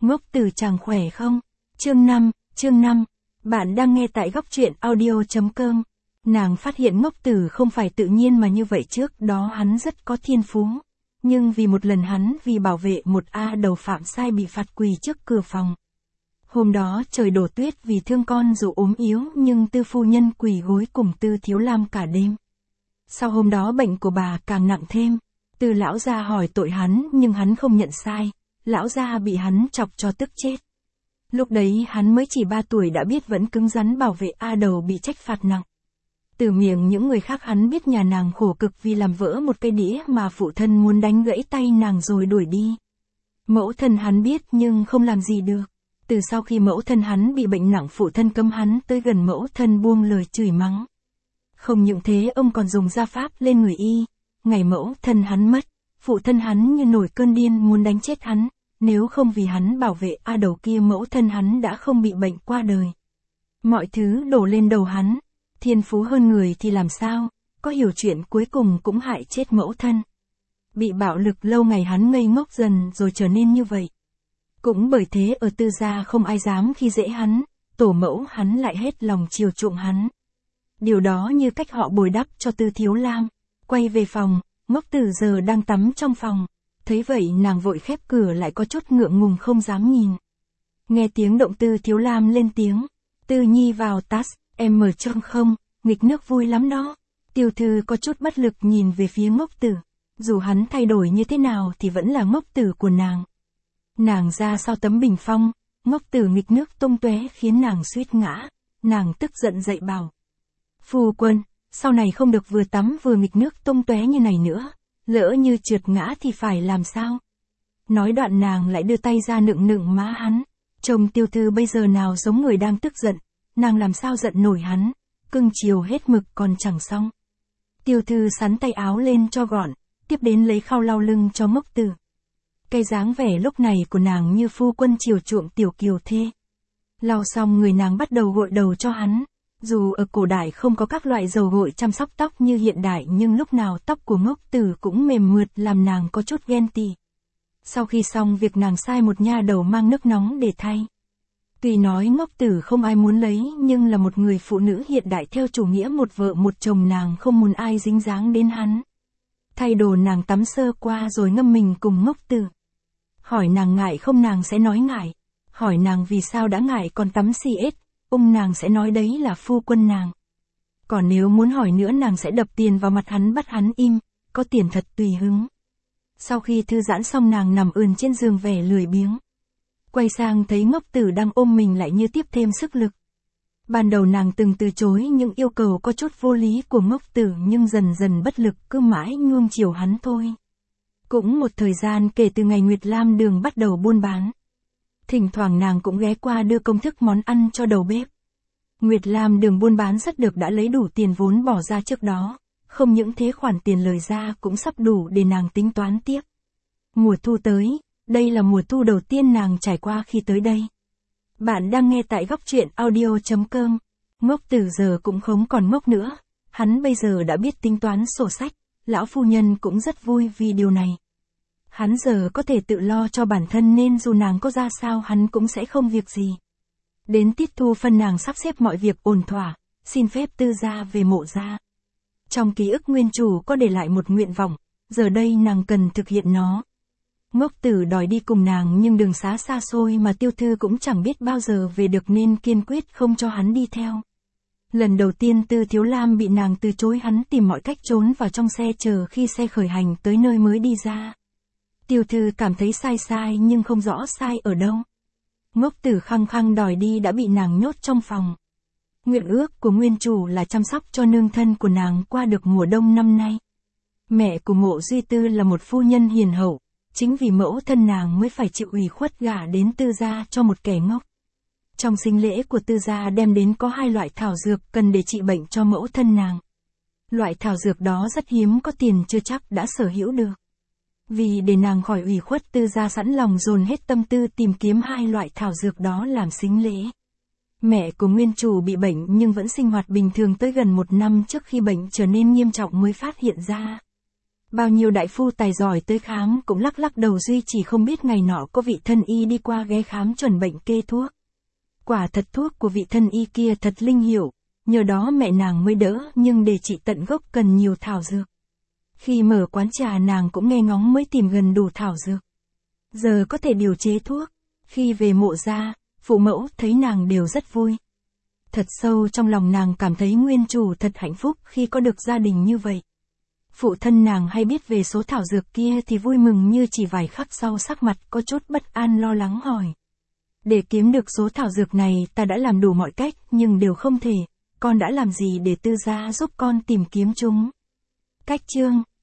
Ngốc Tử chàng khỏe không? Chương 5, bạn đang nghe tại góc truyện audio.com. Nàng phát hiện Ngốc Tử không phải tự nhiên mà như vậy, trước đó hắn rất có thiên phú. Nhưng vì một lần hắn vì bảo vệ một A đầu phạm sai bị phạt quỳ trước cửa phòng. Hôm đó trời đổ tuyết vì thương con dù ốm yếu, nhưng Tư phu nhân quỳ gối cùng Tư Thiếu Lam cả đêm. Sau hôm đó bệnh của bà càng nặng thêm. Tư lão gia hỏi tội hắn nhưng hắn không nhận sai. Lão gia bị hắn chọc cho tức chết. Lúc đấy hắn mới chỉ 3 tuổi đã biết vẫn cứng rắn bảo vệ A đầu bị trách phạt nặng. Từ miệng những người khác hắn biết nhà nàng khổ cực vì làm vỡ một cây đĩa mà phụ thân muốn đánh gãy tay nàng rồi đuổi đi. Mẫu thân hắn biết nhưng không làm gì được. Từ sau khi mẫu thân hắn bị bệnh nặng, phụ thân cấm hắn tới gần mẫu thân, buông lời chửi mắng. Không những thế, ông còn dùng gia pháp lên người y. Ngày mẫu thân hắn mất, phụ thân hắn như nổi cơn điên muốn đánh chết hắn. Nếu không vì hắn bảo vệ A đầu kia, mẫu thân hắn đã không bị bệnh qua đời. Mọi thứ đổ lên đầu hắn. Thiên phú hơn người thì làm sao, có hiểu chuyện cuối cùng cũng hại chết mẫu thân. Bị bạo lực lâu ngày hắn ngây ngốc dần rồi trở nên như vậy. Cũng bởi thế ở Tư gia không ai dám khi dễ hắn, tổ mẫu hắn lại hết lòng chiều chuộng hắn. Điều đó như cách họ bồi đắp cho Tư Thiếu Lam. Quay về phòng, Ngốc Tử giờ đang tắm trong phòng. Thấy vậy nàng vội khép cửa lại, có chút ngượng ngùng không dám nhìn. Nghe tiếng động Tư Thiếu Lam lên tiếng. Tư nhi vào tát, em mở trông không, nghịch nước vui lắm đó. Tiểu thư có chút bất lực nhìn về phía Ngốc Tử. Dù hắn thay đổi như thế nào thì vẫn là Ngốc Tử của nàng. Nàng ra sau tấm bình phong, Ngốc Tử nghịch nước tung tóe khiến nàng suýt ngã. Nàng tức giận dậy bảo: phu quân, sau này không được vừa tắm vừa nghịch nước tung tóe như này nữa. Lỡ như trượt ngã thì phải làm sao? Nói đoạn nàng lại đưa tay ra nựng nựng má hắn. Chồng tiểu thư bây giờ nào giống người đang tức giận, nàng làm sao giận nổi hắn, cưng chiều hết mực còn chẳng xong. Tiểu thư sắn tay áo lên cho gọn, tiếp đến lấy khăn lau lưng cho Ngốc Tử. Cái dáng vẻ lúc này của nàng như phu quân chiều chuộng tiểu kiều thê. Lau xong người nàng bắt đầu gội đầu cho hắn. Dù ở cổ đại không có các loại dầu gội chăm sóc tóc như hiện đại, nhưng lúc nào tóc của Ngốc Tử cũng mềm mượt làm nàng có chút ghen tị. Sau khi xong việc nàng sai một nha đầu mang nước nóng để thay. Tuy nói Ngốc Tử không ai muốn lấy, nhưng là một người phụ nữ hiện đại theo chủ nghĩa một vợ một chồng, nàng không muốn ai dính dáng đến hắn. Thay đồ nàng tắm sơ qua rồi ngâm mình cùng Ngốc Tử. Hỏi nàng ngại không, nàng sẽ nói ngại. Hỏi nàng vì sao đã ngại còn tắm xì ếch, nàng sẽ nói đấy là phu quân nàng. Còn nếu muốn hỏi nữa nàng sẽ đập tiền vào mặt hắn bắt hắn im, có tiền thật tùy hứng. Sau khi thư giãn xong nàng nằm ườn trên giường vẻ lười biếng. Quay sang thấy Ngốc Tử đang ôm mình lại như tiếp thêm sức lực. Ban đầu nàng từng từ chối những yêu cầu có chút vô lý của Ngốc Tử, nhưng dần dần bất lực cứ mãi nuông chiều hắn thôi. Cũng một thời gian kể từ ngày Nguyệt Lam Đường bắt đầu buôn bán. Thỉnh thoảng nàng cũng ghé qua đưa công thức món ăn cho đầu bếp. Nguyệt Lam Đường buôn bán rất được, đã lấy đủ tiền vốn bỏ ra trước đó. Không những thế, khoản tiền lời ra cũng sắp đủ để nàng tính toán tiếp. Mùa thu tới, đây là mùa thu đầu tiên nàng trải qua khi tới đây. Bạn đang nghe tại góc truyện audio.com. Ngốc Tử giờ cũng không còn ngốc nữa. Hắn bây giờ đã biết tính toán sổ sách. Lão phu nhân cũng rất vui vì điều này. Hắn giờ có thể tự lo cho bản thân nên dù nàng có ra sao hắn cũng sẽ không việc gì. Đến tiết thu phân nàng sắp xếp mọi việc ổn thỏa, xin phép Tư gia về Mộ gia. Trong ký ức nguyên chủ có để lại một nguyện vọng, giờ đây nàng cần thực hiện nó. Ngốc Tử đòi đi cùng nàng nhưng đường xá xa xôi mà tiểu thư cũng chẳng biết bao giờ về được nên kiên quyết không cho hắn đi theo. Lần đầu tiên Tư Thiếu Lam bị nàng từ chối, hắn tìm mọi cách trốn vào trong xe chờ khi xe khởi hành tới nơi mới đi ra. Tiểu thư cảm thấy sai nhưng không rõ sai ở đâu. Ngốc Tử khăng khăng đòi đi đã bị nàng nhốt trong phòng. Nguyện ước của nguyên chủ là chăm sóc cho nương thân của nàng qua được mùa đông năm nay. Mẹ của Mộ Duy Tư là một phu nhân hiền hậu, chính vì mẫu thân nàng mới phải chịu ủy khuất gả đến Tư gia cho một kẻ ngốc. Trong sinh lễ của Tư gia đem đến có 2 loại thảo dược cần để trị bệnh cho mẫu thân nàng. Loại thảo dược đó rất hiếm, có tiền chưa chắc đã sở hữu được. Vì để nàng khỏi ủy khuất, Tư gia sẵn lòng dồn hết tâm tư tìm kiếm 2 loại thảo dược đó làm sính lễ. Mẹ của nguyên chủ bị bệnh nhưng vẫn sinh hoạt bình thường tới gần 1 năm trước khi bệnh trở nên nghiêm trọng mới phát hiện ra. Bao nhiêu đại phu tài giỏi tới khám cũng lắc lắc đầu duy chỉ không biết ngày nọ có vị thân y đi qua ghé khám chuẩn bệnh kê thuốc. Quả thật thuốc của vị thân y kia thật linh hiệu, nhờ đó mẹ nàng mới đỡ, nhưng để trị tận gốc cần nhiều thảo dược. Khi mở quán trà nàng cũng nghe ngóng mới tìm gần đủ thảo dược. Giờ có thể điều chế thuốc. Khi về mộ ra, phụ mẫu thấy nàng đều rất vui. Thật sâu trong lòng nàng cảm thấy nguyên chủ thật hạnh phúc khi có được gia đình như vậy. Phụ thân nàng hay biết về số thảo dược kia thì vui mừng như chỉ vài khắc sau sắc mặt có chút bất an lo lắng hỏi. Để kiếm được số thảo dược này ta đã làm đủ mọi cách nhưng đều không thể, con đã làm gì để Tư gia giúp con tìm kiếm chúng? Cách chương